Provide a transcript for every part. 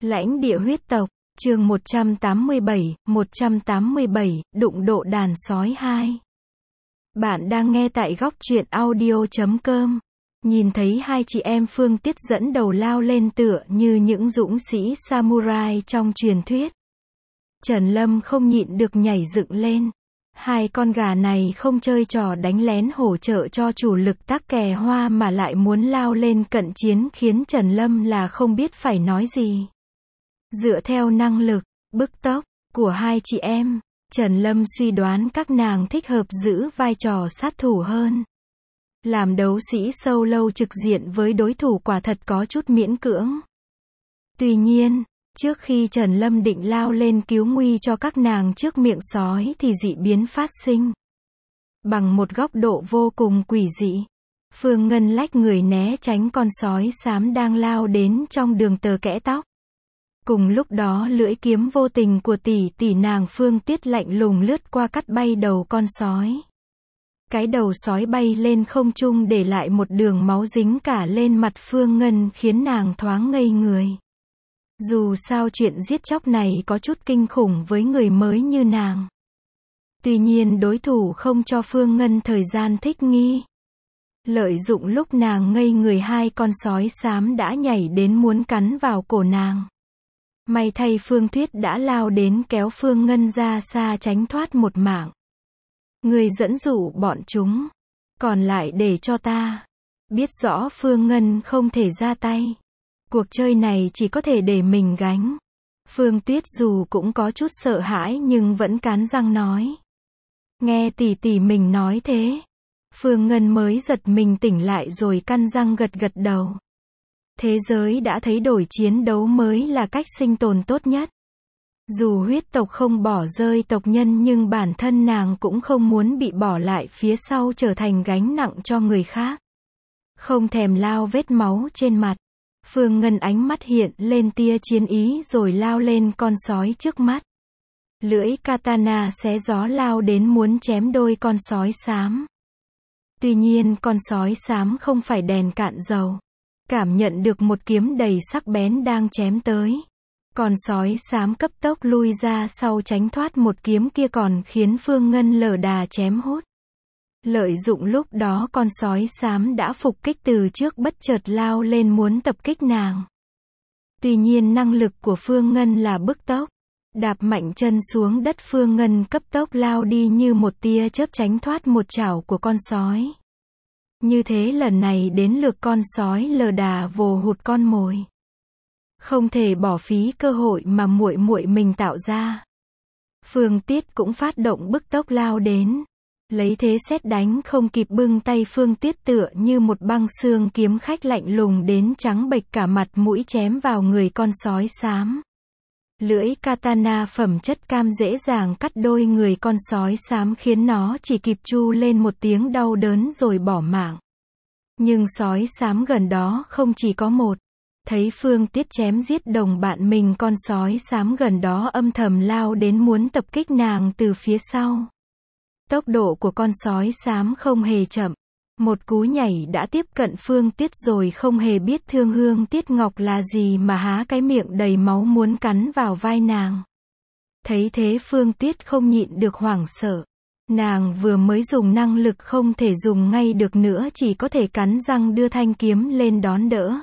Lãnh địa huyết tộc, chương 187, đụng độ đàn sói 2. Bạn đang nghe tại góc truyện audio.com. Nhìn thấy hai chị em Phương Tiết dẫn đầu lao lên tựa như những dũng sĩ samurai trong truyền thuyết. Trần Lâm không nhịn được nhảy dựng lên. Hai con gà này không chơi trò đánh lén hỗ trợ cho chủ lực tắc kè hoa mà lại muốn lao lên cận chiến khiến Trần Lâm là không biết phải nói gì. Dựa theo năng lực, bức tốc của hai chị em, Trần Lâm suy đoán các nàng thích hợp giữ vai trò sát thủ hơn. Làm đấu sĩ solo trực diện với đối thủ quả thật có chút miễn cưỡng. Tuy nhiên, trước khi Trần Lâm định lao lên cứu nguy cho các nàng trước miệng sói thì dị biến phát sinh. Bằng một góc độ vô cùng quỷ dị, Phương Ngân lách người né tránh con sói xám đang lao đến trong đường tờ kẽ tóc. Cùng lúc đó lưỡi kiếm vô tình của tỷ nàng Phương Tiết lạnh lùng lướt qua cắt bay đầu con sói. Cái đầu sói bay lên không trung để lại một đường máu dính cả lên mặt Phương Ngân khiến nàng thoáng ngây người. Dù sao chuyện giết chóc này có chút kinh khủng với người mới như nàng. Tuy nhiên đối thủ không cho Phương Ngân thời gian thích nghi. Lợi dụng lúc nàng ngây người, hai con sói xám đã nhảy đến muốn cắn vào cổ nàng. May thay Phương Thuyết đã lao đến kéo Phương Ngân ra xa tránh thoát một mạng. Người dẫn dụ bọn chúng, còn lại để cho ta. Biết rõ Phương Ngân không thể ra tay. Cuộc chơi này chỉ có thể để mình gánh. Phương Tuyết dù cũng có chút sợ hãi nhưng vẫn cắn răng nói. Nghe tỷ mình nói thế, Phương Ngân mới giật mình tỉnh lại rồi căn răng gật đầu. Thế giới đã thấy đổi chiến đấu mới là cách sinh tồn tốt nhất. Dù huyết tộc không bỏ rơi tộc nhân nhưng bản thân nàng cũng không muốn bị bỏ lại phía sau trở thành gánh nặng cho người khác. Không thèm lao vết máu trên mặt, Phương Ngân ánh mắt hiện lên tia chiến ý rồi lao lên con sói trước mắt. Lưỡi katana xé gió lao đến muốn chém đôi con sói xám. Tuy nhiên con sói xám không phải đèn cạn dầu. Cảm nhận được một kiếm đầy sắc bén đang chém tới. Con sói xám cấp tốc lui ra sau tránh thoát một kiếm kia còn khiến Phương Ngân lờ đà chém hốt. Lợi dụng lúc đó con sói xám đã phục kích từ trước bất chợt lao lên muốn tập kích nàng. Tuy nhiên năng lực của Phương Ngân là bức tốc. Đạp mạnh chân xuống đất, Phương Ngân cấp tốc lao đi như một tia chớp tránh thoát một chảo của con sói. Như thế lần này đến lượt con sói lờ đà vồ hụt con mồi. Không thể bỏ phí cơ hội mà muội mình tạo ra. Phương Tiết cũng phát động bức tốc lao đến. Lấy thế sét đánh không kịp bưng tay, Phương Tiết tựa như một băng xương kiếm khách lạnh lùng đến trắng bệch cả mặt mũi chém vào người con sói xám. Lưỡi katana phẩm chất cam dễ dàng cắt đôi người con sói xám khiến nó chỉ kịp tru lên một tiếng đau đớn rồi bỏ mạng. Nhưng sói xám gần đó không chỉ có một. Thấy Phương Tiết chém giết đồng bạn mình, con sói xám gần đó âm thầm lao đến muốn tập kích nàng từ phía sau. Tốc độ của con sói xám không hề chậm. Một cú nhảy đã tiếp cận Phương Tiết rồi không hề biết thương hương tiếc ngọc là gì mà há cái miệng đầy máu muốn cắn vào vai nàng. Thấy thế Phương Tiết không nhịn được hoảng sợ. Nàng vừa mới dùng năng lực không thể dùng ngay được nữa, chỉ có thể cắn răng đưa thanh kiếm lên đón đỡ.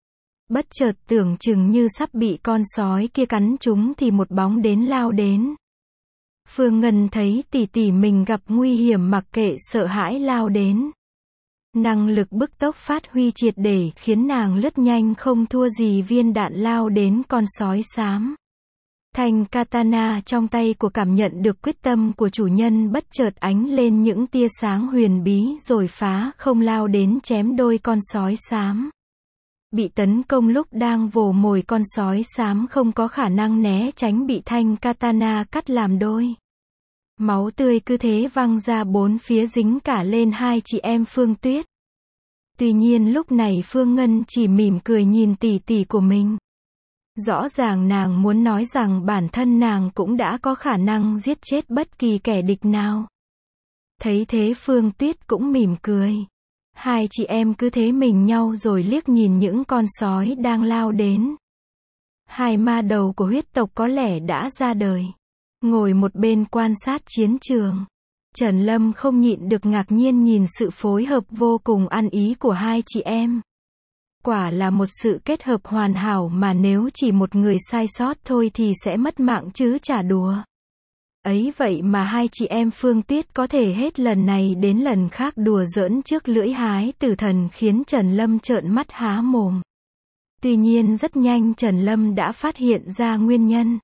Bất chợt tưởng chừng như sắp bị con sói kia cắn trúng thì một bóng đến lao đến. Phương Ngân thấy tỷ mình gặp nguy hiểm mặc kệ sợ hãi lao đến. Năng lực bức tốc phát huy triệt để khiến nàng lướt nhanh không thua gì viên đạn lao đến con sói xám. Thanh katana trong tay của cảm nhận được quyết tâm của chủ nhân bất chợt ánh lên những tia sáng huyền bí rồi phá không lao đến chém đôi con sói xám. Bị tấn công lúc đang vồ mồi, con sói xám không có khả năng né tránh, bị thanh katana cắt làm đôi. Máu tươi cứ thế văng ra bốn phía dính cả lên hai chị em Phương Tuyết. Tuy nhiên lúc này Phương Ngân chỉ mỉm cười nhìn tỷ của mình. Rõ ràng nàng muốn nói rằng bản thân nàng cũng đã có khả năng giết chết bất kỳ kẻ địch nào. Thấy thế Phương Tuyết cũng mỉm cười. Hai chị em cứ thế mình nhau rồi liếc nhìn những con sói đang lao đến. Hai ma đầu của huyết tộc có lẽ đã ra đời. Ngồi một bên quan sát chiến trường. Trần Lâm không nhịn được ngạc nhiên nhìn sự phối hợp vô cùng ăn ý của hai chị em. Quả là một sự kết hợp hoàn hảo mà nếu chỉ một người sai sót thôi thì sẽ mất mạng chứ chả đùa. Ấy vậy mà hai chị em Phương Tuyết có thể hết lần này đến lần khác đùa giỡn trước lưỡi hái tử thần khiến Trần Lâm trợn mắt há mồm. Tuy nhiên rất nhanh Trần Lâm đã phát hiện ra nguyên nhân.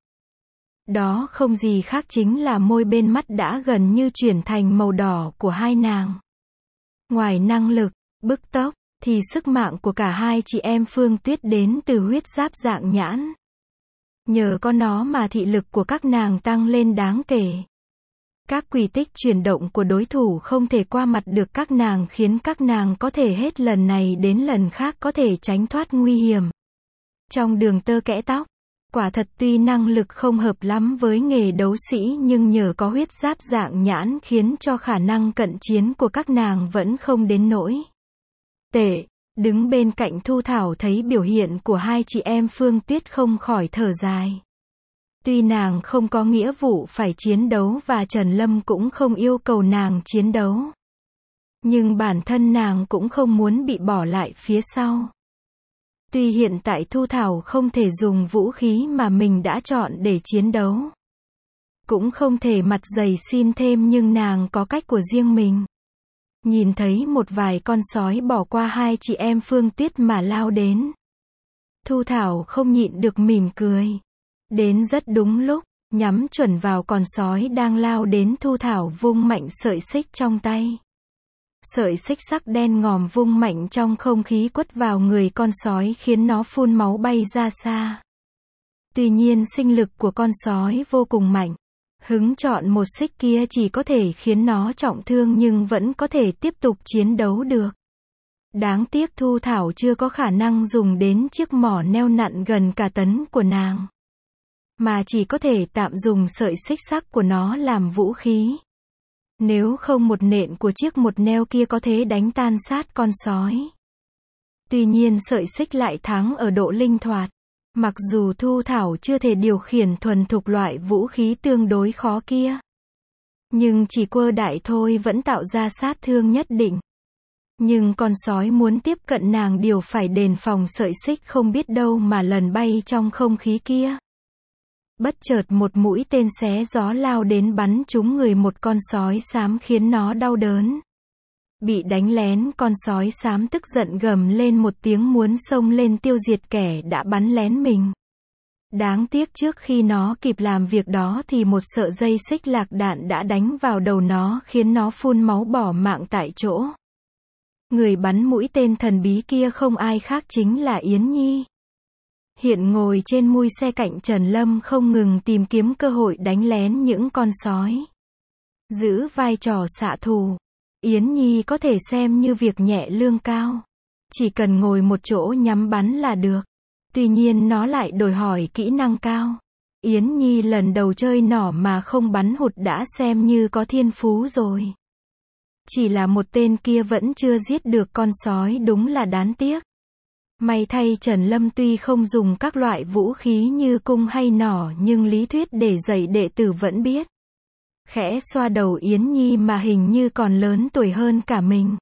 Đó không gì khác chính là môi bên mắt đã gần như chuyển thành màu đỏ của hai nàng. Ngoài năng lực, bức tốc, thì sức mạnh của cả hai chị em Phương Tuyết đến từ huyết giáp dạng nhãn. Nhờ có nó mà thị lực của các nàng tăng lên đáng kể. Các quy tích chuyển động của đối thủ không thể qua mặt được các nàng khiến các nàng có thể hết lần này đến lần khác có thể tránh thoát nguy hiểm. Trong đường tơ kẽ tóc, quả thật tuy năng lực không hợp lắm với nghề đấu sĩ nhưng nhờ có huyết giáp dạng nhãn khiến cho khả năng cận chiến của các nàng vẫn không đến nỗi tệ. Đứng bên cạnh Thu Thảo thấy biểu hiện của hai chị em Phương Tuyết không khỏi thở dài. Tuy nàng không có nghĩa vụ phải chiến đấu và Trần Lâm cũng không yêu cầu nàng chiến đấu. Nhưng bản thân nàng cũng không muốn bị bỏ lại phía sau. Tuy hiện tại Thu Thảo không thể dùng vũ khí mà mình đã chọn để chiến đấu. Cũng không thể mặt dày xin thêm nhưng nàng có cách của riêng mình. Nhìn thấy một vài con sói bỏ qua hai chị em Phương Tuyết mà lao đến. Thu Thảo không nhịn được mỉm cười. Đến rất đúng lúc, nhắm chuẩn vào con sói đang lao đến Thu Thảo vung mạnh sợi xích trong tay. Sợi xích sắc đen ngòm vung mạnh trong không khí quất vào người con sói khiến nó phun máu bay ra xa. Tuy nhiên sinh lực của con sói vô cùng mạnh. Hứng chọn một xích kia chỉ có thể khiến nó trọng thương nhưng vẫn có thể tiếp tục chiến đấu được. Đáng tiếc Thu Thảo chưa có khả năng dùng đến chiếc mỏ neo nặng gần cả tấn của nàng. Mà chỉ có thể tạm dùng sợi xích sắc của nó làm vũ khí. Nếu không một nện của chiếc một neo kia có thể đánh tan sát con sói. Tuy nhiên sợi xích lại thắng ở độ linh hoạt. Mặc dù Thu Thảo chưa thể điều khiển thuần thục loại vũ khí tương đối khó kia. Nhưng chỉ quơ đại thôi vẫn tạo ra sát thương nhất định. Nhưng con sói muốn tiếp cận nàng đều phải đề phòng sợi xích không biết đâu mà lần bay trong không khí kia. Bất chợt một mũi tên xé gió lao đến bắn trúng người một con sói xám khiến nó đau đớn. Bị đánh lén con sói xám tức giận gầm lên một tiếng muốn xông lên tiêu diệt kẻ đã bắn lén mình. Đáng tiếc trước khi nó kịp làm việc đó thì một sợi dây xích lạc đạn đã đánh vào đầu nó khiến nó phun máu bỏ mạng tại chỗ. Người bắn mũi tên thần bí kia không ai khác chính là Yến Nhi. Hiện ngồi trên mui xe cạnh Trần Lâm không ngừng tìm kiếm cơ hội đánh lén những con sói. Giữ vai trò xạ thủ. Yến Nhi có thể xem như việc nhẹ lương cao. Chỉ cần ngồi một chỗ nhắm bắn là được. Tuy nhiên nó lại đòi hỏi kỹ năng cao. Yến Nhi lần đầu chơi nỏ mà không bắn hụt đã xem như có thiên phú rồi. Chỉ là một tên kia vẫn chưa giết được con sói đúng là đáng tiếc. May thay Trần Lâm tuy không dùng các loại vũ khí như cung hay nỏ nhưng lý thuyết để dạy đệ tử vẫn biết. Khẽ xoa đầu Yến Nhi mà hình như còn lớn tuổi hơn cả mình.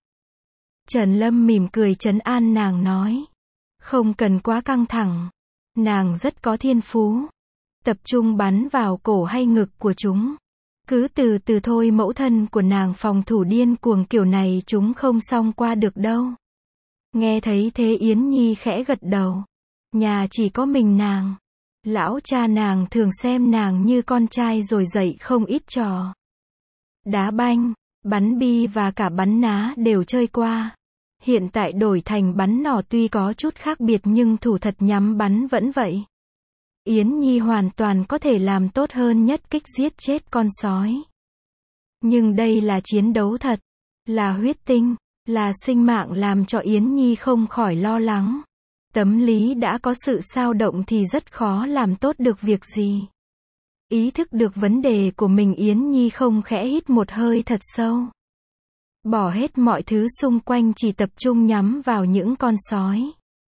Trần Lâm mỉm cười trấn an nàng nói. Không cần quá căng thẳng. Nàng rất có thiên phú. Tập trung bắn vào cổ hay ngực của chúng. Cứ từ từ thôi mẫu thân của nàng phòng thủ điên cuồng kiểu này chúng không xông qua được đâu. Nghe thấy thế Yến Nhi khẽ gật đầu. Nhà chỉ có mình nàng. Lão cha nàng thường xem nàng như con trai rồi dạy không ít trò. Đá banh, bắn bi và cả bắn ná đều chơi qua. Hiện tại đổi thành bắn nỏ tuy có chút khác biệt nhưng thủ thật nhắm bắn vẫn vậy. Yến Nhi hoàn toàn có thể làm tốt hơn nhất kích giết chết con sói. Nhưng đây là chiến đấu thật, là huyết tinh, là sinh mạng làm cho Yến Nhi không khỏi lo lắng. Tâm lý đã có sự xao động thì rất khó làm tốt được việc gì. Ý thức được vấn đề của mình Yến Nhi không khẽ hít một hơi thật sâu. Bỏ hết mọi thứ xung quanh chỉ tập trung nhắm vào những con sói.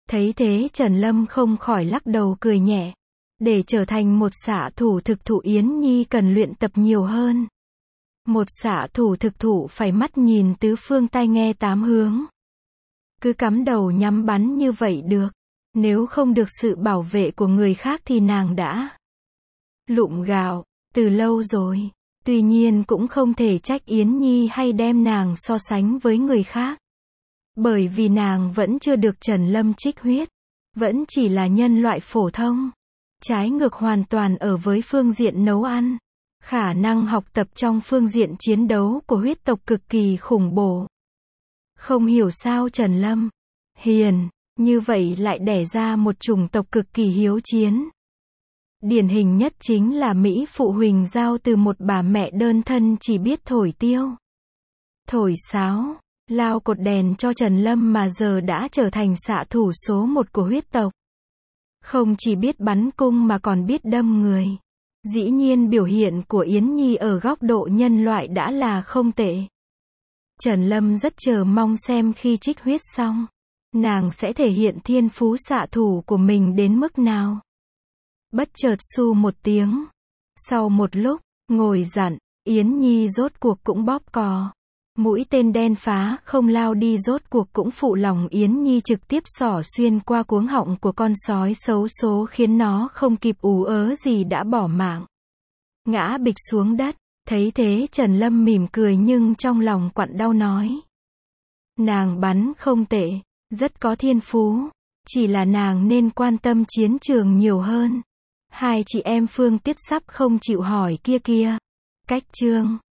Thấy thế Trần Lâm không khỏi lắc đầu cười nhẹ. Để trở thành một xạ thủ thực thụ Yến Nhi cần luyện tập nhiều hơn. Một xạ thủ thực thụ phải mắt nhìn tứ phương tai nghe tám hướng. Cứ cắm đầu nhắm bắn như vậy được. Nếu không được sự bảo vệ của người khác thì nàng đã lụm gạo từ lâu rồi. Tuy nhiên cũng không thể trách Yến Nhi hay đem nàng so sánh với người khác. Bởi vì nàng vẫn chưa được Trần Lâm trích huyết. Vẫn chỉ là nhân loại phổ thông. Trái ngược hoàn toàn ở với phương diện nấu ăn. Khả năng học tập trong phương diện chiến đấu của huyết tộc cực kỳ khủng bố. Không hiểu sao Trần Lâm hiền như vậy lại đẻ ra một chủng tộc cực kỳ hiếu chiến. Điển hình nhất chính là Mỹ phụ Huỳnh Giao từ một bà mẹ đơn thân chỉ biết thổi tiêu, thổi sáo, lao cột đèn cho Trần Lâm mà giờ đã trở thành xạ thủ số 1 của huyết tộc. Không chỉ biết bắn cung mà còn biết đâm người. Dĩ nhiên biểu hiện của Yến Nhi ở góc độ nhân loại đã là không tệ. Trần Lâm rất chờ mong xem khi trích huyết xong, nàng sẽ thể hiện thiên phú xạ thủ của mình đến mức nào. Bất chợt su một tiếng. Sau một lúc, ngồi dặn, Yến Nhi rốt cuộc cũng bóp cò. Mũi tên đen phá không lao đi rốt cuộc cũng phụ lòng Yến Nhi trực tiếp xỏ xuyên qua cuống họng của con sói xấu số khiến nó không kịp ú ớ gì đã bỏ mạng. Ngã bịch xuống đất. Thấy thế Trần Lâm mỉm cười nhưng trong lòng quặn đau nói. Nàng bắn không tệ, rất có thiên phú. Chỉ là nàng nên quan tâm chiến trường nhiều hơn. Hai chị em Phương Tiết sắp không chịu hỏi kia. Cách chương